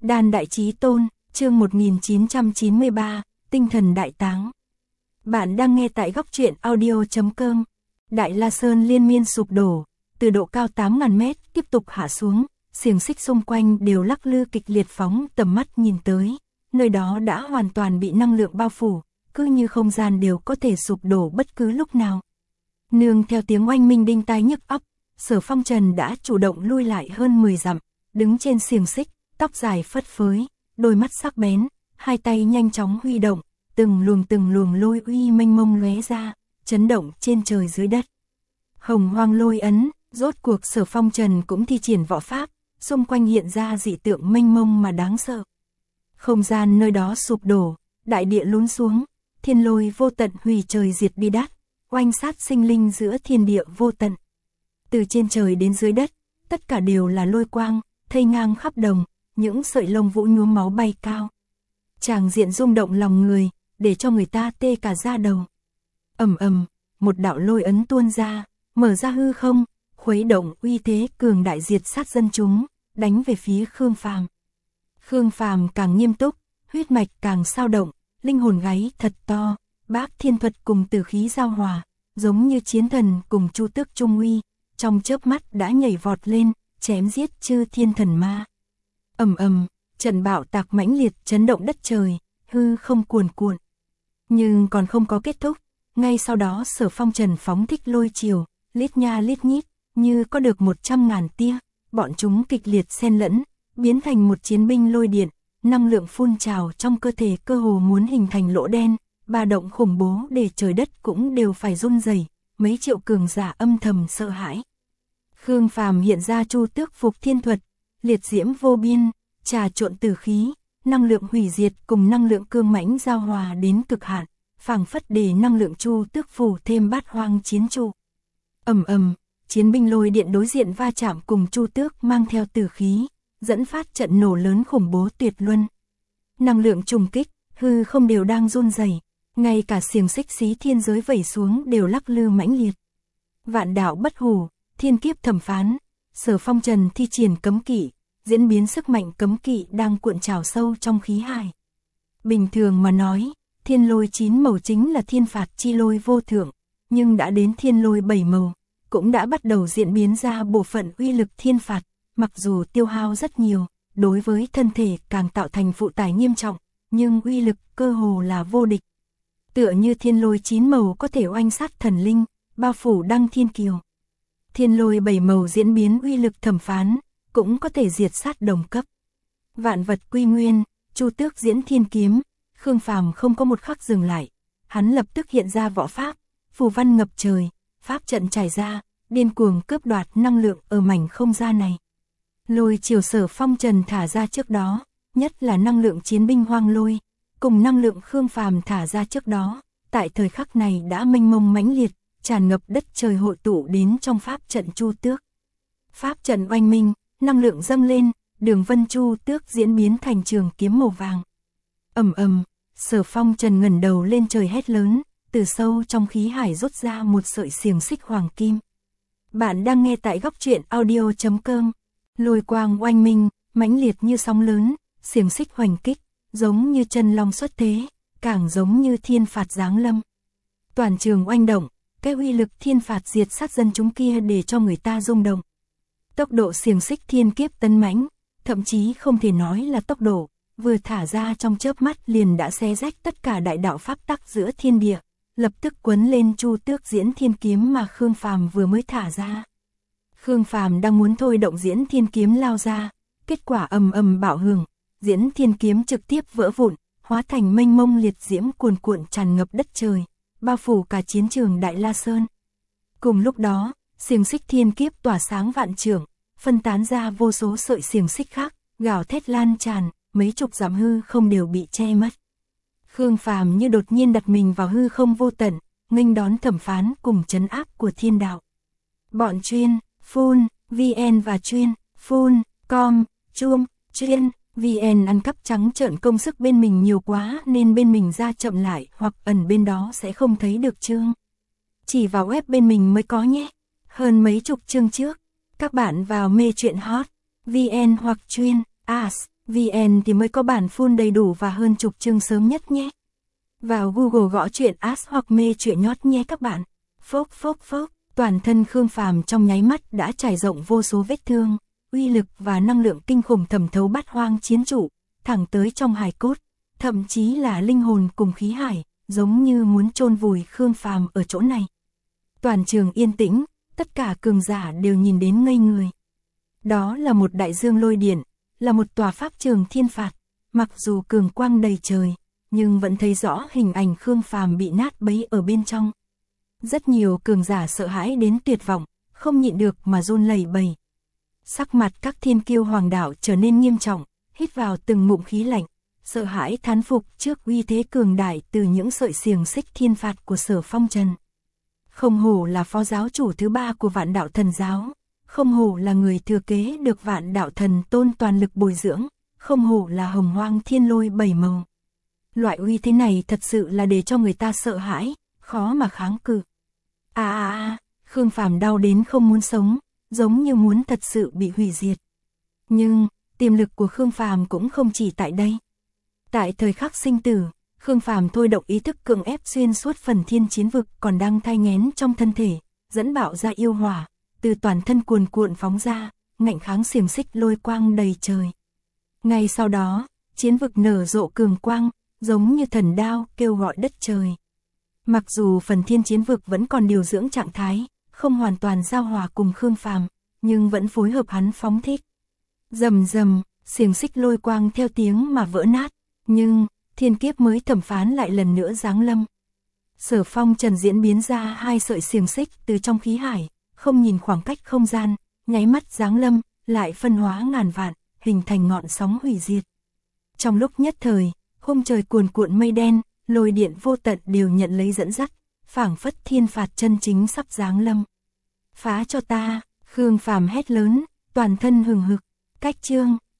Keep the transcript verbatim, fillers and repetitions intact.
Đan Đại Chí Tôn, chương một nghìn chín trăm chín mươi ba, Tinh thần đại táng. Bạn đang nghe tại góc truyện audio chấm com. Đại La Sơn liên miên sụp đổ, từ độ cao tám nghìn mét tiếp tục hạ xuống, xiềng xích xung quanh đều lắc lư kịch liệt, phóng tầm mắt nhìn tới, nơi đó đã hoàn toàn bị năng lượng bao phủ, cứ như không gian đều có thể sụp đổ bất cứ lúc nào. Nương theo tiếng oanh minh đinh tai nhức óc, Sở Phong Trần đã chủ động lui lại hơn mười dặm, đứng trên xiềng xích, tóc dài phất phới, đôi mắt sắc bén, hai tay nhanh chóng huy động, từng luồng từng luồng lôi uy mênh mông lóe ra, chấn động trên trời dưới đất. Hồng Hoang Lôi ấn, rốt cuộc Sở Phong Trần cũng thi triển võ pháp, xung quanh hiện ra dị tượng mênh mông mà đáng sợ. Không gian nơi đó sụp đổ, đại địa lún xuống, thiên lôi vô tận hủy trời diệt đi đát, oanh sát sinh linh giữa thiên địa vô tận. Từ trên trời đến dưới đất, tất cả đều là lôi quang, thây ngang khắp đồng, những sợi lông vũ nhuốm máu bay cao. Tràng diện rung động lòng người, để cho người ta tê cả da đầu. Ầm ầm, một đạo lôi ấn tuôn ra, mở ra hư không, khuấy động uy thế cường đại, diệt sát dân chúng, đánh về phía Khương Phàm. Khương Phàm càng nghiêm túc, huyết mạch càng sao động, linh hồn gáy thật to, Bác Thiên Thuật cùng Tử khí giao hòa, giống như chiến thần cùng Chu Tước trung uy, trong chớp mắt đã nhảy vọt lên, chém giết chư thiên thần ma. Ầm ầm, trận bạo tạc mãnh liệt chấn động đất trời, hư không cuồn cuộn. Nhưng còn không có kết thúc, ngay sau đó Sở Phong Trần phóng thích lôi chiều, lít nha lít nhít, như có được một trăm ngàn tia, bọn chúng kịch liệt xen lẫn, biến thành một chiến binh lôi điện, năng lượng phun trào trong cơ thể cơ hồ muốn hình thành lỗ đen, ba động khủng bố để trời đất cũng đều phải run rẩy, mấy triệu cường giả âm thầm sợ hãi. Khương Phàm hiện ra Chu Tước Phục Thiên Thuật, liệt diễm vô biên, trà trộn tử khí, năng lượng hủy diệt cùng năng lượng cương mãnh giao hòa đến cực hạn, phảng phất để năng lượng Chu Tước phủ thêm bát hoang chiến trụ. Ầm ầm, chiến binh lôi điện đối diện va chạm cùng Chu Tước mang theo tử khí, dẫn phát trận nổ lớn khủng bố tuyệt luân. Năng lượng trùng kích, hư không đều đang run rẩy, ngay cả xiềng xích xí thiên giới vẩy xuống đều lắc lư mãnh liệt. Vạn đạo bất hủ, thiên kiếp thẩm phán, Sở Phong Trần thi triển cấm kỵ, diễn biến sức mạnh cấm kỵ đang cuộn trào sâu trong khí hải. Bình thường mà nói, thiên lôi chín màu chính là thiên phạt chi lôi vô thượng, nhưng đã đến thiên lôi bảy màu, cũng đã bắt đầu diễn biến ra bộ phận uy lực thiên phạt, mặc dù tiêu hao rất nhiều, đối với thân thể càng tạo thành phụ tải nghiêm trọng, nhưng uy lực cơ hồ là vô địch. Tựa như thiên lôi chín màu có thể oanh sát thần linh, bao phủ đăng thiên kiều. Thiên lôi bảy màu diễn biến uy lực thẩm phán, cũng có thể diệt sát đồng cấp. Vạn vật quy nguyên, Chu Tước diễn thiên kiếm, Khương Phàm không có một khắc dừng lại, hắn lập tức hiện ra võ pháp, phù văn ngập trời, pháp trận trải ra, điên cuồng cướp đoạt năng lượng ở mảnh không gian này. Lôi chiều Sở Phong Trần thả ra trước đó, nhất là năng lượng chiến binh hoang lôi, cùng năng lượng Khương Phàm thả ra trước đó, tại thời khắc này đã mênh mông mãnh liệt, tràn ngập đất trời, hội tụ đến trong pháp trận Chu Tước. Pháp trận oanh minh, năng lượng dâng lên, đường vân Chu Tước diễn biến thành trường kiếm màu vàng. Ầm ầm, Sở Phong Trần ngẩng đầu lên trời hét lớn, từ sâu trong khí hải rút ra một sợi xiềng xích hoàng kim. Bạn đang nghe tại góc truyện audio chấm com. Lôi quang oanh minh, mãnh liệt như sóng lớn, xiềng xích hoành kích, giống như chân long xuất thế, càng giống như thiên phạt giáng lâm. Toàn trường oanh động, cái uy lực thiên phạt diệt sát dân chúng kia để cho người ta rung động. Tốc độ xiềng xích thiên kiếp tấn mãnh, thậm chí không thể nói là tốc độ, vừa thả ra trong chớp mắt liền đã xé rách tất cả đại đạo pháp tắc giữa thiên địa, lập tức quấn lên Chu Tước diễn thiên kiếm mà Khương Phàm vừa mới thả ra. Khương Phàm đang muốn thôi động diễn thiên kiếm lao ra, kết quả ầm ầm bạo hưởng, diễn thiên kiếm trực tiếp vỡ vụn, hóa thành mênh mông liệt diễm cuồn cuộn tràn ngập đất trời, bao phủ cả chiến trường Đại La Sơn. Cùng lúc đó, xiềng xích thiên kiếp tỏa sáng vạn trượng, phân tán ra vô số sợi xiềng xích khác, gào thét lan tràn, mấy chục dặm hư không đều bị che mất. Khương Phàm như đột nhiên đặt mình vào hư không vô tận, nghênh đón thẩm phán cùng trấn áp của thiên đạo. Bọn chuyên, phun, vn và chuyên, phun, com, chuông, chuyên, vn ăn cắp trắng trợn công sức bên mình nhiều quá nên bên mình ra chậm lại hoặc ẩn bên đó sẽ không thấy được chương. Chỉ vào web bên mình mới có nhé. Hơn mấy chục chương trước, các bạn vào mê truyện hot, vn hoặc chuyên, as. vê en thì mới có bản full đầy đủ và hơn chục chương sớm nhất nhé. Vào Google gõ chuyện As hoặc mê chuyện nhót nhé các bạn. Phốc phốc phốc, toàn thân Khương Phàm trong nháy mắt đã trải rộng vô số vết thương, uy lực và năng lượng kinh khủng thẩm thấu bát hoang chiến trụ, thẳng tới trong hài cốt, thậm chí là linh hồn cùng khí hải, giống như muốn chôn vùi Khương Phàm ở chỗ này. Toàn trường yên tĩnh, tất cả cường giả đều nhìn đến ngây người. Đó là một đại dương lôi điện, là một tòa pháp trường thiên phạt, mặc dù cường quang đầy trời, nhưng vẫn thấy rõ hình ảnh Khương Phàm bị nát bấy ở bên trong. Rất nhiều cường giả sợ hãi đến tuyệt vọng, không nhịn được mà run lẩy bẩy. Sắc mặt các thiên kiêu hoàng đạo trở nên nghiêm trọng, hít vào từng ngụm khí lạnh, sợ hãi thán phục trước uy thế cường đại từ những sợi xiềng xích thiên phạt của Sở Phong Trần. Không hổ là phó giáo chủ thứ ba của Vạn Đạo Thần Giáo, không hổ là người thừa kế được Vạn Đạo Thần Tôn toàn lực bồi dưỡng, không hổ là hồng hoang thiên lôi bảy màu. Loại uy thế này thật sự là để cho người ta sợ hãi, khó mà kháng cự. À à à, Khương Phàm đau đến không muốn sống, giống như muốn thật sự bị hủy diệt. Nhưng, tiềm lực của Khương Phàm cũng không chỉ tại đây. Tại thời khắc sinh tử, Khương Phàm thôi động ý thức cưỡng ép xuyên suốt phần thiên chiến vực còn đang thai nghén trong thân thể, dẫn bạo ra yêu hỏa, từ toàn thân cuồn cuộn phóng ra, ngạnh kháng xiềng xích lôi quang đầy trời. Ngay sau đó, chiến vực nở rộ cường quang, giống như thần đao kêu gọi đất trời. Mặc dù phần thiên chiến vực vẫn còn điều dưỡng trạng thái, không hoàn toàn giao hòa cùng Khương Phàm, nhưng vẫn phối hợp hắn phóng thích. Rầm rầm, xiềng xích lôi quang theo tiếng mà vỡ nát, nhưng thiên kiếp mới thẩm phán lại lần nữa giáng lâm. Sở Phong Trần diễn biến ra hai sợi xiềng xích từ trong khí hải, không nhìn khoảng cách không gian, nháy mắt giáng lâm, lại phân hóa ngàn vạn, hình thành ngọn sóng hủy diệt. Trong lúc nhất thời, khung trời cuồn cuộn mây đen, lôi điện vô tận đều nhận lấy dẫn dắt, phảng phất thiên phạt chân chính sắp giáng lâm. Phá cho ta, Khương Phàm hét lớn, toàn thân hừng hực, cách chương.